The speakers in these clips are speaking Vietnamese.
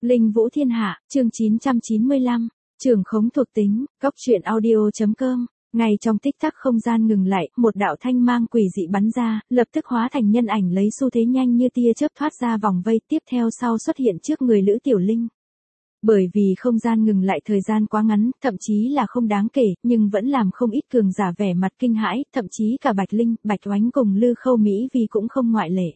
Linh Vũ Thiên Hạ, chương 995, Trường khống thuộc tính, Cóc truyện audio.com. Ngay trong tích tắc không gian ngừng lại, một đạo thanh mang quỷ dị bắn ra, lập tức hóa thành nhân ảnh lấy xu thế nhanh như tia chớp thoát ra vòng vây, tiếp theo sau xuất hiện trước người Lữ Tiểu Linh. Bởi vì không gian ngừng lại thời gian quá ngắn, thậm chí là không đáng kể, nhưng vẫn làm không ít cường giả vẻ mặt kinh hãi, thậm chí cả Bạch Linh, Bạch Oánh cùng Lư Khâu Mỹ Vi cũng không ngoại lệ.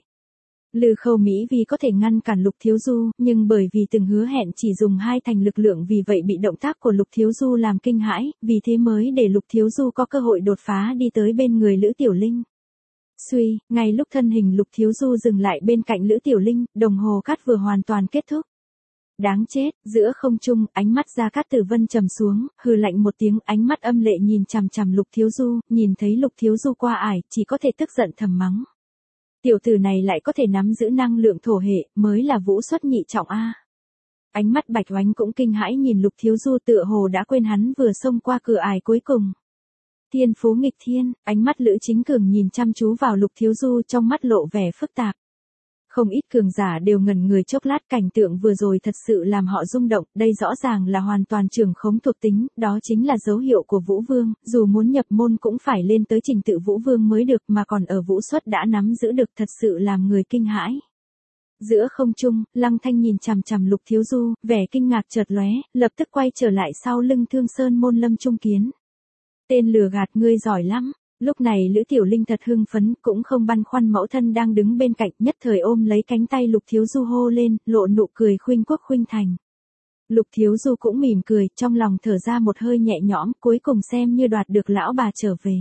Lư Khâu Mỹ Vi có thể ngăn cản Lục Thiếu Du, nhưng bởi vì từng hứa hẹn chỉ dùng 2 thành lực lượng, vì vậy bị động tác của Lục Thiếu Du làm kinh hãi, vì thế mới để Lục Thiếu Du có cơ hội đột phá đi tới bên người Lữ Tiểu Linh. Suy, ngay lúc thân hình Lục Thiếu Du dừng lại bên cạnh Lữ Tiểu Linh, đồng hồ cát vừa hoàn toàn kết thúc. Đáng chết, giữa không trung, ánh mắt Gia Cát Tử Vân trầm xuống, hừ lạnh một tiếng, ánh mắt âm lệ nhìn chằm chằm Lục Thiếu Du, nhìn thấy Lục Thiếu Du qua ải, chỉ có thể tức giận thầm mắng. Tiểu tử này lại có thể nắm giữ năng lượng thổ hệ, mới là vũ xuất nhị trọng a. Ánh mắt Bạch Oánh cũng kinh hãi nhìn Lục Thiếu Du, tựa hồ đã quên hắn vừa xông qua cửa ải cuối cùng. Thiên phú nghịch thiên, ánh mắt Lữ Chính Cường nhìn chăm chú vào Lục Thiếu Du, trong mắt lộ vẻ phức tạp. Không ít cường giả đều ngẩn người chốc lát, cảnh tượng vừa rồi thật sự làm họ rung động, đây rõ ràng là hoàn toàn trường khống thuộc tính, đó chính là dấu hiệu của Vũ Vương, dù muốn nhập môn cũng phải lên tới trình tự Vũ Vương mới được, mà còn ở Vũ xuất đã nắm giữ được, thật sự làm người kinh hãi. Giữa không trung, Lăng Thanh nhìn chằm chằm Lục Thiếu Du, vẻ kinh ngạc chợt lóe, lập tức quay trở lại sau lưng Thương Sơn môn Lâm Trung Kiến. Tên lừa gạt, ngươi giỏi lắm. Lúc này Lữ Tiểu Linh thật hưng phấn, cũng không băn khoăn mẫu thân đang đứng bên cạnh, nhất thời ôm lấy cánh tay Lục Thiếu Du hô lên, lộ nụ cười khuynh quốc khuynh thành. Lục Thiếu Du cũng mỉm cười, trong lòng thở ra một hơi nhẹ nhõm, cuối cùng xem như đoạt được lão bà trở về.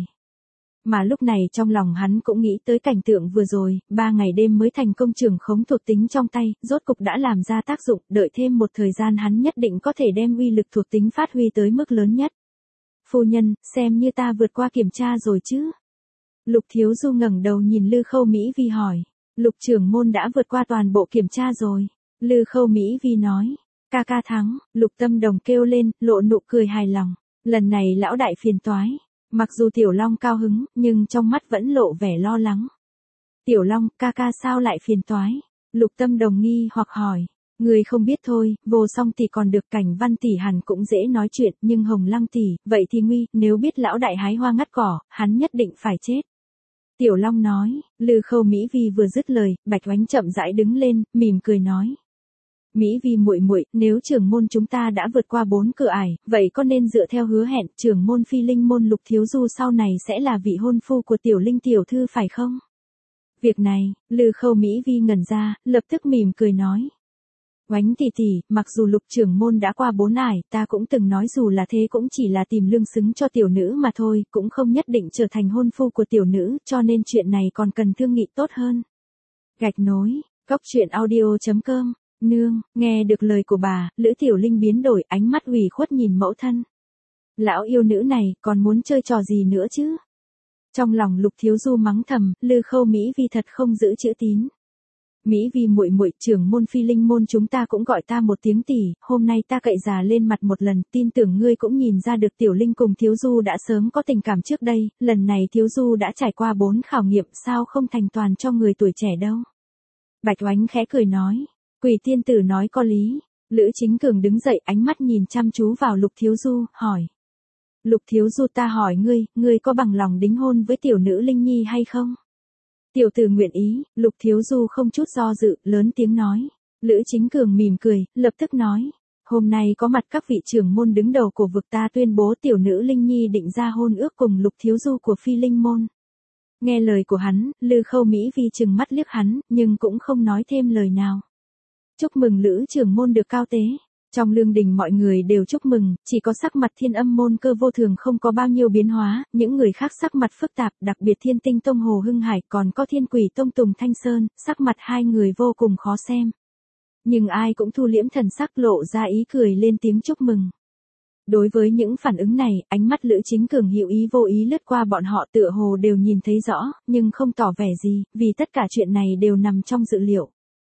Mà lúc này trong lòng hắn cũng nghĩ tới cảnh tượng vừa rồi, 3 ngày đêm mới thành công trường khống thuộc tính trong tay, rốt cục đã làm ra tác dụng, đợi thêm một thời gian hắn nhất định có thể đem uy lực thuộc tính phát huy tới mức lớn nhất. Phu nhân, xem như ta vượt qua kiểm tra rồi chứ? Lục Thiếu Du ngẩng đầu nhìn Lư Khâu Mỹ Vi hỏi. Lục trưởng môn đã vượt qua toàn bộ kiểm tra rồi. Lư Khâu Mỹ Vi nói. Ca ca thắng, Lục Tâm Đồng kêu lên, lộ nụ cười hài lòng. Lần này lão đại phiền toái. Mặc dù Tiểu Long cao hứng, nhưng trong mắt vẫn lộ vẻ lo lắng. Tiểu Long, ca ca sao lại phiền toái? Lục Tâm Đồng nghi hoặc hỏi. Người không biết thôi, Vô Song tỷ còn được, Cảnh Văn tỷ hẳn cũng dễ nói chuyện, nhưng Hồng Lăng tỷ, vậy thì nguy, nếu biết lão đại hái hoa ngắt cỏ, hắn nhất định phải chết. Tiểu Long nói, Lư Khâu Mỹ Vi vừa dứt lời, Bạch Oánh chậm rãi đứng lên, mỉm cười nói. Mỹ Vi muội muội, nếu trưởng môn chúng ta đã vượt qua 4 cửa ải, vậy có nên dựa theo hứa hẹn, trưởng môn Phi Linh môn Lục Thiếu Du sau này sẽ là vị hôn phu của Tiểu Linh tiểu thư phải không? Việc này, Lư Khâu Mỹ Vi ngẩn ra, lập tức mỉm cười nói. Oánh tỷ tỷ, mặc dù Lục trưởng môn đã qua 4 ải, ta cũng từng nói dù là thế cũng chỉ là tìm lương xứng cho tiểu nữ mà thôi, cũng không nhất định trở thành hôn phu của tiểu nữ, cho nên chuyện này còn cần thương nghị tốt hơn. Gạch nối, Cóc truyện audio.com, nương, nghe được lời của bà, Lữ Tiểu Linh biến đổi, ánh mắt ủy khuất nhìn mẫu thân. Lão yêu nữ này, còn muốn chơi trò gì nữa chứ? Trong lòng Lục Thiếu Du mắng thầm, Lư Khâu Mỹ Vi thật không giữ chữ tín. Mỹ Vi muội muội, trưởng môn Phi Linh môn chúng ta cũng gọi ta một tiếng tỷ, hôm nay ta cậy già lên mặt một lần, tin tưởng ngươi cũng nhìn ra được Tiểu Linh cùng Thiếu Du đã sớm có tình cảm trước đây, lần này Thiếu Du đã trải qua 4 khảo nghiệm, sao không thành toàn cho người tuổi trẻ đâu. Bạch Oánh khẽ cười nói, Quỷ tiên tử nói có lý. Lữ Chính Cường đứng dậy, ánh mắt nhìn chăm chú vào Lục Thiếu Du, hỏi. Lục Thiếu Du, ta hỏi ngươi có bằng lòng đính hôn với tiểu nữ Linh Nhi hay không? Tiểu tử nguyện ý. Lục Thiếu Du không chút do dự, lớn tiếng nói. Lữ Chính Cường mỉm cười, lập tức nói. Hôm nay có mặt các vị trưởng môn đứng đầu của vực, ta tuyên bố tiểu nữ Linh Nhi định ra hôn ước cùng Lục Thiếu Du của Phi Linh môn. Nghe lời của hắn, Lư Khâu Mỹ Vi trừng mắt liếc hắn, nhưng cũng không nói thêm lời nào. Chúc mừng Lữ trưởng môn được cao tế. Trong lương đình mọi người đều chúc mừng, chỉ có sắc mặt Thiên Âm môn Cơ Vô Thường không có bao nhiêu biến hóa, những người khác sắc mặt phức tạp, đặc biệt Thiên Tinh tông Hồ Hưng Hải, còn có Thiên Quỷ tông Tùng Thanh Sơn, sắc mặt hai người vô cùng khó xem. Nhưng ai cũng thu liễm thần sắc, lộ ra ý cười lên tiếng chúc mừng. Đối với những phản ứng này, ánh mắt Lữ Chính Cường hữu ý vô ý lướt qua bọn họ, tựa hồ đều nhìn thấy rõ, nhưng không tỏ vẻ gì, vì tất cả chuyện này đều nằm trong dự liệu.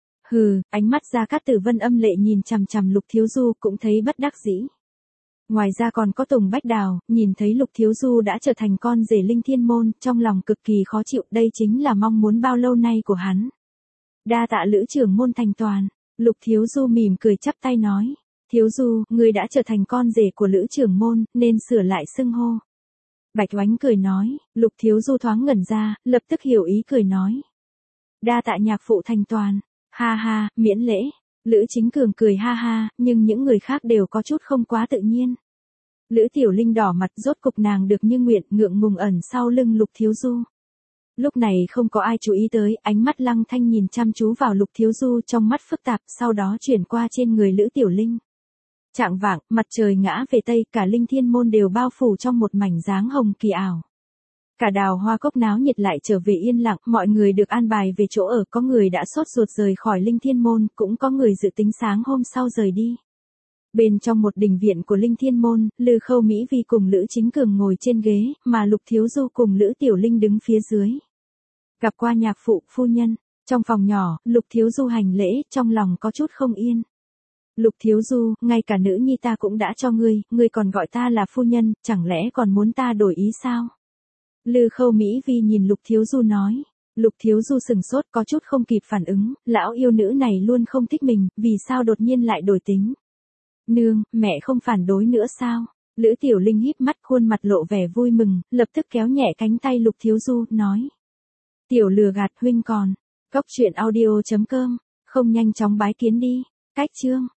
Hừ, ánh mắt Gia Cát Tử Vân âm lệ nhìn chằm chằm Lục Thiếu Du, cũng thấy bất đắc dĩ. Ngoài ra còn có Tùng Bách Đào, nhìn thấy Lục Thiếu Du đã trở thành con rể Linh Thiên môn, trong lòng cực kỳ khó chịu, đây chính là mong muốn bao lâu nay của hắn. Đa tạ Lữ trưởng môn thành toàn. Lục Thiếu Du mỉm cười chắp tay nói. Thiếu Du, ngươi đã trở thành con rể của Lữ trưởng môn, nên sửa lại xưng hô. Bạch Oánh cười nói. Lục Thiếu Du thoáng ngẩn ra, lập tức hiểu ý cười nói. Đa tạ nhạc phụ thành toàn. Ha ha, miễn lễ. Lữ Chính Cường cười ha ha, nhưng những người khác đều có chút không quá tự nhiên. Lữ Tiểu Linh đỏ mặt, rốt cục nàng được như nguyện, ngượng ngùng ẩn sau lưng Lục Thiếu Du. Lúc này không có ai chú ý tới, ánh mắt Lăng Thanh nhìn chăm chú vào Lục Thiếu Du trong mắt phức tạp, sau đó chuyển qua trên người Lữ Tiểu Linh. Chạng vạng, mặt trời ngã về tây, cả Linh Thiên môn đều bao phủ trong một mảnh dáng hồng kỳ ảo. Cả Đào Hoa Cốc náo nhiệt lại trở về yên lặng, mọi người được an bài về chỗ ở, có người đã sốt ruột rời khỏi Linh Thiên môn, cũng có người dự tính sáng hôm sau rời đi. Bên trong một đình viện của Linh Thiên môn, Lư Khâu Mỹ Vi cùng Lữ Chính Cường ngồi trên ghế, mà Lục Thiếu Du cùng Lữ Tiểu Linh đứng phía dưới. Gặp qua nhạc phụ, phu nhân. Trong phòng nhỏ, Lục Thiếu Du hành lễ, trong lòng có chút không yên. Lục Thiếu Du, ngay cả nữ nhi ta cũng đã cho ngươi còn gọi ta là phu nhân, chẳng lẽ còn muốn ta đổi ý sao? Lư Khâu Mỹ Vi nhìn Lục Thiếu Du nói. Lục Thiếu Du sừng sốt, có chút không kịp phản ứng, lão yêu nữ này luôn không thích mình, vì sao đột nhiên lại đổi tính? Nương, mẹ không phản đối nữa sao? Lữ Tiểu Linh híp mắt, khuôn mặt lộ vẻ vui mừng, lập tức kéo nhẹ cánh tay Lục Thiếu Du, nói. Tiểu lừa gạt huynh còn. Cốc truyện audio.com, không nhanh chóng bái kiến đi. Cách chương.